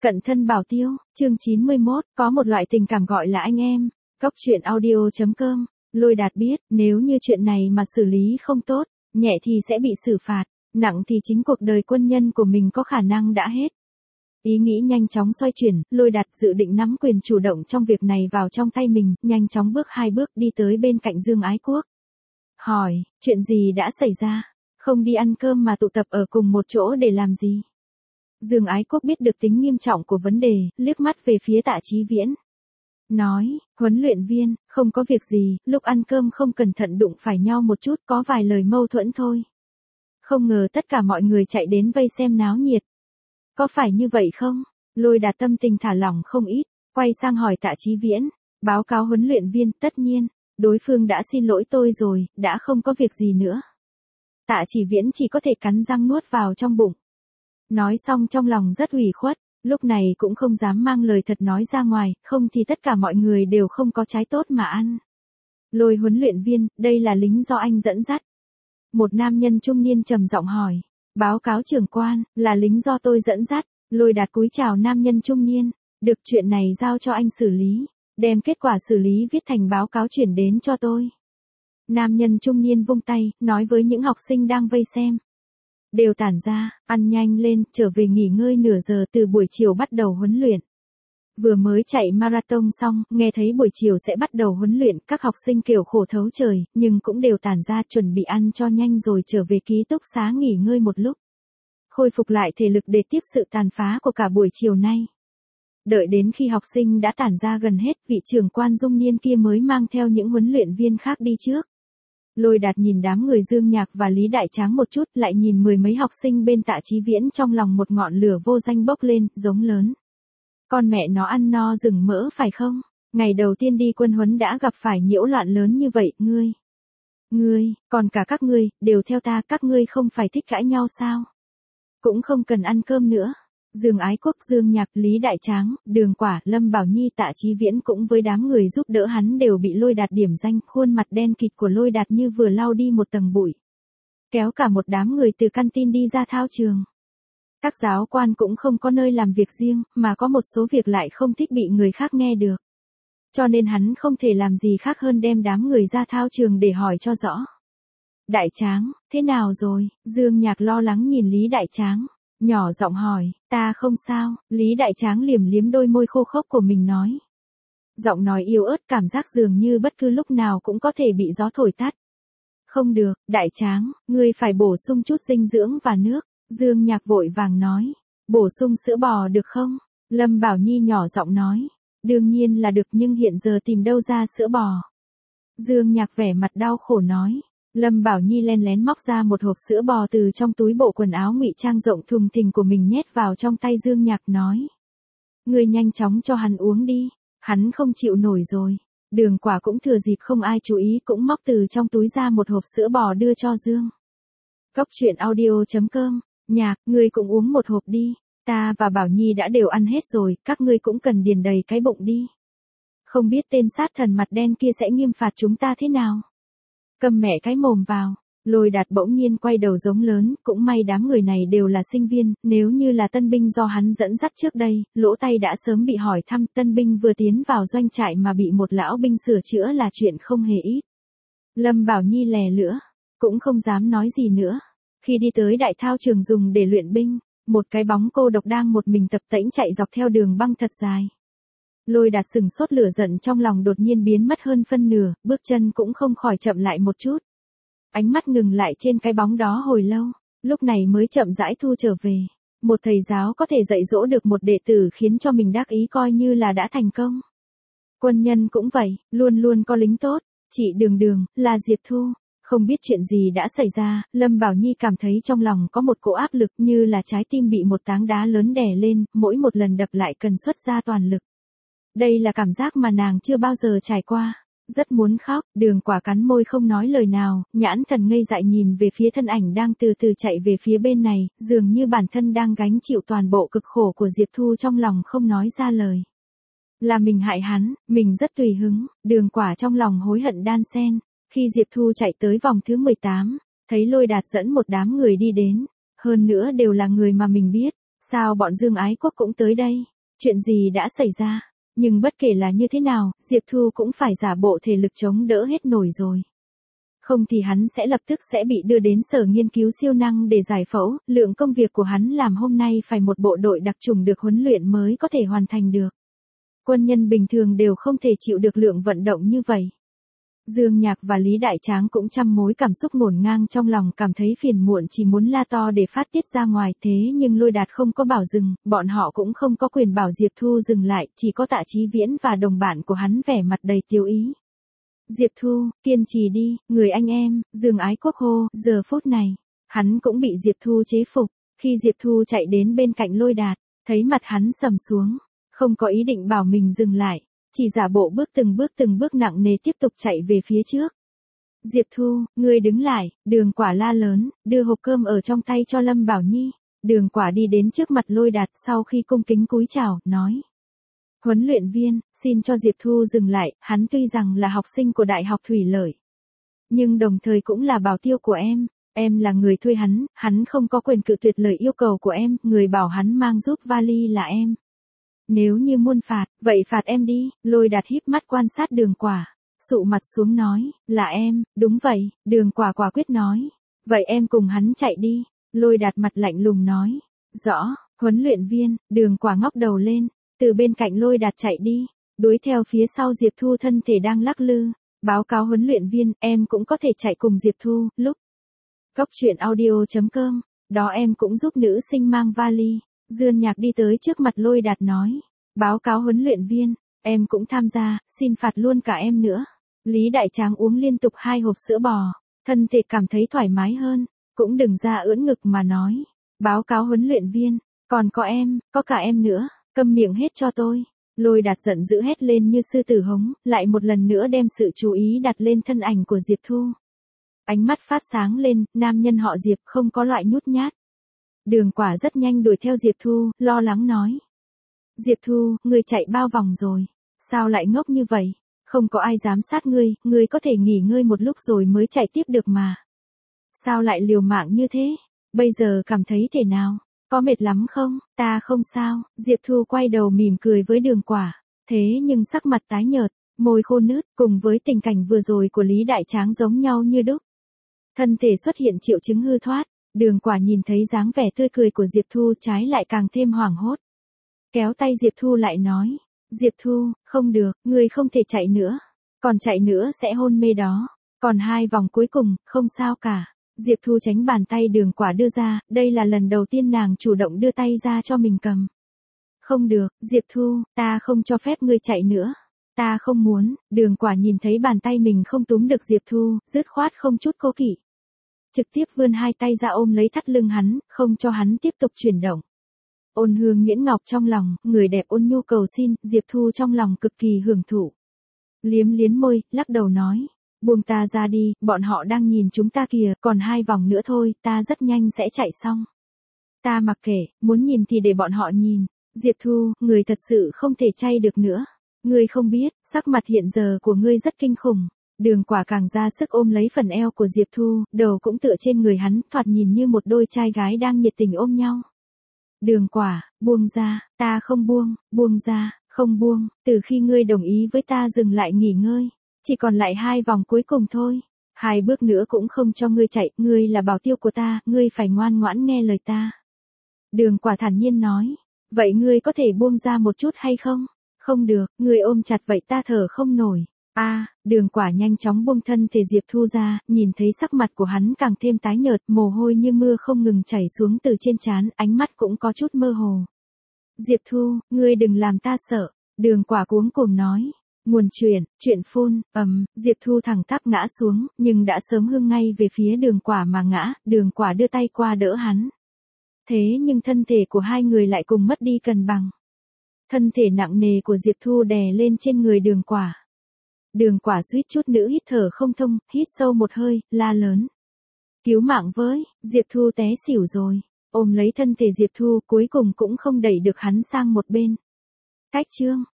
Cận thân bảo tiêu, chương 91, có một loại tình cảm gọi là anh em. Cốc truyện audio.com, Lôi Đạt biết, nếu như chuyện này mà xử lý không tốt, nhẹ thì sẽ bị xử phạt, nặng thì chính cuộc đời quân nhân của mình có khả năng đã hết. Ý nghĩ nhanh chóng xoay chuyển, Lôi Đạt dự định nắm quyền chủ động trong việc này vào trong tay mình, nhanh chóng bước 2 bước đi tới bên cạnh Dương Ái Quốc. Hỏi, chuyện gì đã xảy ra? Không đi ăn cơm mà tụ tập ở cùng một chỗ để làm gì? Dương Ái Quốc biết được tính nghiêm trọng của vấn đề, liếc mắt về phía Tạ Chí Viễn. Nói, huấn luyện viên, không có việc gì, lúc ăn cơm không cẩn thận đụng phải nhau một chút, có vài lời mâu thuẫn thôi. Không ngờ tất cả mọi người chạy đến vây xem náo nhiệt. Có phải như vậy không? Lôi Đạt tâm tình thả lỏng không ít, quay sang hỏi Tạ Chí Viễn. Báo cáo huấn luyện viên, tất nhiên, đối phương đã xin lỗi tôi rồi, đã không có việc gì nữa. Tạ Chí Viễn chỉ có thể cắn răng nuốt vào trong bụng. Nói xong trong lòng rất ủy khuất, lúc này cũng không dám mang lời thật nói ra ngoài, không thì tất cả mọi người đều không có trái tốt mà ăn. Lôi huấn luyện viên, đây là lính do anh dẫn dắt. Một nam nhân trung niên trầm giọng hỏi. Báo cáo trưởng quan, là lính do tôi dẫn dắt. Lôi Đạt cúi chào nam nhân trung niên. Được, chuyện này giao cho anh xử lý. Đem kết quả xử lý viết thành báo cáo chuyển đến cho tôi. Nam nhân trung niên vung tay, nói với những học sinh đang vây xem. Đều tản ra, ăn nhanh lên, trở về nghỉ ngơi nửa giờ, từ buổi chiều bắt đầu huấn luyện. Vừa mới chạy marathon xong, nghe thấy buổi chiều sẽ bắt đầu huấn luyện, các học sinh kiểu khổ thấu trời, nhưng cũng đều tản ra chuẩn bị ăn cho nhanh rồi trở về ký túc xá nghỉ ngơi một lúc. Khôi phục lại thể lực để tiếp sự tàn phá của cả buổi chiều nay. Đợi đến khi học sinh đã tản ra gần hết, vị trưởng quan Dung Niên kia mới mang theo những huấn luyện viên khác đi trước. Lôi Đạt nhìn đám người Dương Nhạc và Lý Đại Tráng một chút, lại nhìn mười mấy học sinh bên Tạ Chí Viễn, trong lòng một ngọn lửa vô danh bốc lên, giống lớn. Con mẹ nó ăn no rừng mỡ phải không? Ngày đầu tiên đi quân huấn đã gặp phải nhiễu loạn lớn như vậy, ngươi, còn cả các ngươi, đều theo ta, các ngươi không phải thích cãi nhau sao? Cũng không cần ăn cơm nữa. Dương Ái Quốc, Dương Nhạc, Lý Đại Tráng, Đường Quả, Lâm Bảo Nhi, Tạ Chí Viễn cũng với đám người giúp đỡ hắn đều bị Lôi Đạt điểm danh, khuôn mặt đen kịt của Lôi Đạt như vừa lau đi một tầng bụi. Kéo cả một đám người từ canteen đi ra thao trường. Các giáo quan cũng không có nơi làm việc riêng, mà có một số việc lại không thích bị người khác nghe được. Cho nên hắn không thể làm gì khác hơn đem đám người ra thao trường để hỏi cho rõ. Đại Tráng, thế nào rồi? Dương Nhạc lo lắng nhìn Lý Đại Tráng. Nhỏ giọng hỏi, ta không sao, Lý Đại Tráng liếm liếm đôi môi khô khốc của mình nói. Giọng nói yếu ớt, cảm giác dường như bất cứ lúc nào cũng có thể bị gió thổi tắt. Không được, Đại Tráng, ngươi phải bổ sung chút dinh dưỡng và nước. Dương Nhạc vội vàng nói, bổ sung sữa bò được không? Lâm Bảo Nhi nhỏ giọng nói, đương nhiên là được, nhưng hiện giờ tìm đâu ra sữa bò? Dương Nhạc vẻ mặt đau khổ nói. Lâm Bảo Nhi len lén móc ra một hộp sữa bò từ trong túi bộ quần áo ngụy trang rộng thùng thình của mình, nhét vào trong tay Dương Nhạc nói. Ngươi nhanh chóng cho hắn uống đi, hắn không chịu nổi rồi. Đường Quả cũng thừa dịp không ai chú ý cũng móc từ trong túi ra một hộp sữa bò đưa cho Dương. Cốc truyện audio.com, Nhạc, ngươi cũng uống một hộp đi, ta và Bảo Nhi đã đều ăn hết rồi, các ngươi cũng cần điền đầy cái bụng đi. Không biết tên sát thần mặt đen kia sẽ nghiêm phạt chúng ta thế nào? Câm mẹ cái mồm vào. Lôi Đạt bỗng nhiên quay đầu giống lớn, cũng may đám người này đều là sinh viên, nếu như là tân binh do hắn dẫn dắt trước đây, lỗ tay đã sớm bị hỏi thăm. Tân binh vừa tiến vào doanh trại mà bị một lão binh sửa chữa là chuyện không hề ít. Lâm Bảo Nhi lè lưỡi, cũng không dám nói gì nữa. Khi đi tới đại thao trường dùng để luyện binh, một cái bóng cô độc đang một mình tập tễnh chạy dọc theo đường băng thật dài. Lôi Đạt sừng sốt, lửa giận trong lòng đột nhiên biến mất hơn phân nửa, bước chân cũng không khỏi chậm lại một chút. Ánh mắt ngừng lại trên cái bóng đó hồi lâu, lúc này mới chậm rãi thu trở về. Một thầy giáo có thể dạy dỗ được một đệ tử khiến cho mình đắc ý coi như là đã thành công. Quân nhân cũng vậy, luôn luôn có lính tốt. Chị Đường, là Diệp Thu. Không biết chuyện gì đã xảy ra, Lâm Bảo Nhi cảm thấy trong lòng có một cỗ áp lực, như là trái tim bị một tảng đá lớn đè lên, mỗi một lần đập lại cần xuất ra toàn lực. Đây là cảm giác mà nàng chưa bao giờ trải qua. Rất muốn khóc. Đường Quả cắn môi không nói lời nào, nhãn thần ngây dại nhìn về phía thân ảnh đang từ từ chạy về phía bên này, dường như bản thân đang gánh chịu toàn bộ cực khổ của Diệp Thu, trong lòng không nói ra lời. Là mình hại hắn, mình rất tùy hứng. Đường Quả trong lòng hối hận đan xen. Khi Diệp Thu chạy tới vòng thứ 18, thấy Lôi Đạt dẫn một đám người đi đến, hơn nữa đều là người mà mình biết. Sao bọn Dương Ái Quốc cũng tới đây? chuyện gì đã xảy ra. Nhưng bất kể là như thế nào, Diệp Thu cũng phải giả bộ thể lực chống đỡ hết nổi rồi. Không thì hắn sẽ lập tức sẽ bị đưa đến sở nghiên cứu siêu năng để giải phẫu, lượng công việc của hắn làm hôm nay phải một bộ đội đặc chủng được huấn luyện mới có thể hoàn thành được. Quân nhân bình thường đều không thể chịu được lượng vận động như vậy. Dương Nhạc và Lý Đại Tráng cũng trăm mối cảm xúc ngổn ngang trong lòng, cảm thấy phiền muộn, chỉ muốn la to để phát tiết ra ngoài, thế nhưng Lôi Đạt không có bảo dừng, bọn họ cũng không có quyền bảo Diệp Thu dừng lại, chỉ có Tạ Chí Viễn và đồng bạn của hắn vẻ mặt đầy tiêu ý. Diệp Thu, kiên trì đi, người anh em, Dương Ái Quốc hô, giờ phút này, hắn cũng bị Diệp Thu chế phục, khi Diệp Thu chạy đến bên cạnh Lôi Đạt, thấy mặt hắn sầm xuống, không có ý định bảo mình dừng lại, chỉ giả bộ từng bước nặng nề tiếp tục chạy về phía trước. Diệp Thu, ngươi đứng lại, Đường Quả la lớn, đưa hộp cơm ở trong tay cho Lâm Bảo Nhi. Đường Quả đi đến trước mặt Lôi Đạt sau khi cung kính cúi chào, nói. Huấn luyện viên, xin cho Diệp Thu dừng lại, hắn tuy rằng là học sinh của Đại học Thủy Lợi, nhưng đồng thời cũng là bảo tiêu của em là người thuê hắn không có quyền cự tuyệt lời yêu cầu của em, người bảo hắn mang giúp vali là em. Nếu như muốn phạt, vậy phạt em đi. Lôi Đạt híp mắt quan sát Đường Quả, sụ mặt xuống nói, là em, đúng vậy. Đường Quả quả quyết nói, vậy em cùng hắn chạy đi. Lôi Đạt mặt lạnh lùng nói, rõ. Huấn luyện viên. Đường Quả ngóc đầu lên, từ bên cạnh Lôi Đạt chạy đi, đuổi theo phía sau Diệp Thu thân thể đang lắc lư. Báo cáo huấn luyện viên, em cũng có thể chạy cùng Diệp Thu. Lúc Cốc truyện audio.com, đó em cũng giúp nữ sinh mang vali. Dương Nhạc đi tới trước mặt Lôi Đạt nói, báo cáo huấn luyện viên, em cũng tham gia, xin phạt luôn cả em nữa. Lý Đại Tráng uống liên tục 2 hộp sữa bò, thân thể cảm thấy thoải mái hơn, cũng đừng ra ưỡn ngực mà nói, báo cáo huấn luyện viên, còn có cả em nữa, câm miệng hết cho tôi. Lôi Đạt giận dữ hét lên như sư tử hống, lại một lần nữa đem sự chú ý đặt lên thân ảnh của Diệp Thu. Ánh mắt phát sáng lên, nam nhân họ Diệp không có loại nhút nhát. Đường Quả rất nhanh đuổi theo Diệp Thu, lo lắng nói. Diệp Thu, ngươi chạy bao vòng rồi, sao lại ngốc như vậy, không có ai giám sát ngươi có thể nghỉ ngơi một lúc rồi mới chạy tiếp được mà. Sao lại liều mạng như thế, bây giờ cảm thấy thế nào, có mệt lắm không? Ta không sao. Diệp Thu quay đầu mỉm cười với Đường Quả, thế nhưng sắc mặt tái nhợt, môi khô nứt, cùng với tình cảnh vừa rồi của Lý Đại Tráng giống nhau như đúc. Thân thể xuất hiện triệu chứng hư thoát. Đường Quả nhìn thấy dáng vẻ tươi cười của Diệp Thu trái lại càng thêm hoảng hốt. Kéo tay Diệp Thu lại nói, Diệp Thu, không được, ngươi không thể chạy nữa, còn chạy nữa sẽ hôn mê đó, còn 2 vòng cuối cùng, không sao cả. Diệp Thu tránh bàn tay Đường Quả đưa ra, đây là lần đầu tiên nàng chủ động đưa tay ra cho mình cầm. Không được, Diệp Thu, ta không cho phép ngươi chạy nữa. Ta không muốn. Đường Quả nhìn thấy bàn tay mình không túm được Diệp Thu, dứt khoát không chút cố kỵ, trực tiếp vươn 2 tay ra ôm lấy thắt lưng hắn, không cho hắn tiếp tục chuyển động. Ôn Hương Nhuyễn Ngọc trong lòng, người đẹp ôn nhu cầu xin, Diệp Thu trong lòng cực kỳ hưởng thụ. Liếm liếm môi, lắc đầu nói, buông ta ra đi, bọn họ đang nhìn chúng ta kìa, còn 2 vòng nữa thôi, ta rất nhanh sẽ chạy xong. Ta mặc kệ, muốn nhìn thì để bọn họ nhìn. Diệp Thu, người thật sự không thể chay được nữa. Ngươi không biết, sắc mặt hiện giờ của ngươi rất kinh khủng. Đường Quả càng ra sức ôm lấy phần eo của Diệp Thu, đầu cũng tựa trên người hắn, thoạt nhìn như một đôi trai gái đang nhiệt tình ôm nhau. Đường Quả, buông ra, ta không buông ra, không buông, từ khi ngươi đồng ý với ta dừng lại nghỉ ngơi, chỉ còn lại 2 vòng cuối cùng thôi. 2 bước nữa cũng không cho ngươi chạy, ngươi là bảo tiêu của ta, ngươi phải ngoan ngoãn nghe lời ta. Đường Quả thản nhiên nói, vậy ngươi có thể buông ra một chút hay không? Không được, ngươi ôm chặt vậy ta thở không nổi. Đường Quả nhanh chóng buông thân thể Diệp Thu ra, nhìn thấy sắc mặt của hắn càng thêm tái nhợt, mồ hôi như mưa không ngừng chảy xuống từ trên trán, ánh mắt cũng có chút mơ hồ. Diệp Thu, ngươi đừng làm ta sợ. Đường Quả cuống cuồng nói. Nguồn chuyện phun, Diệp Thu thẳng tắp ngã xuống, nhưng đã sớm hương ngay về phía Đường Quả mà ngã, Đường Quả đưa tay qua đỡ hắn. Thế nhưng thân thể của hai người lại cùng mất đi cân bằng. Thân thể nặng nề của Diệp Thu đè lên trên người Đường Quả. Đường Quả suýt chút nữa hít thở không thông, hít sâu một hơi, la lớn. Cứu mạng với, Diệp Thu té xỉu rồi. Ôm lấy thân thể Diệp Thu cuối cùng cũng không đẩy được hắn sang một bên. Cách chương.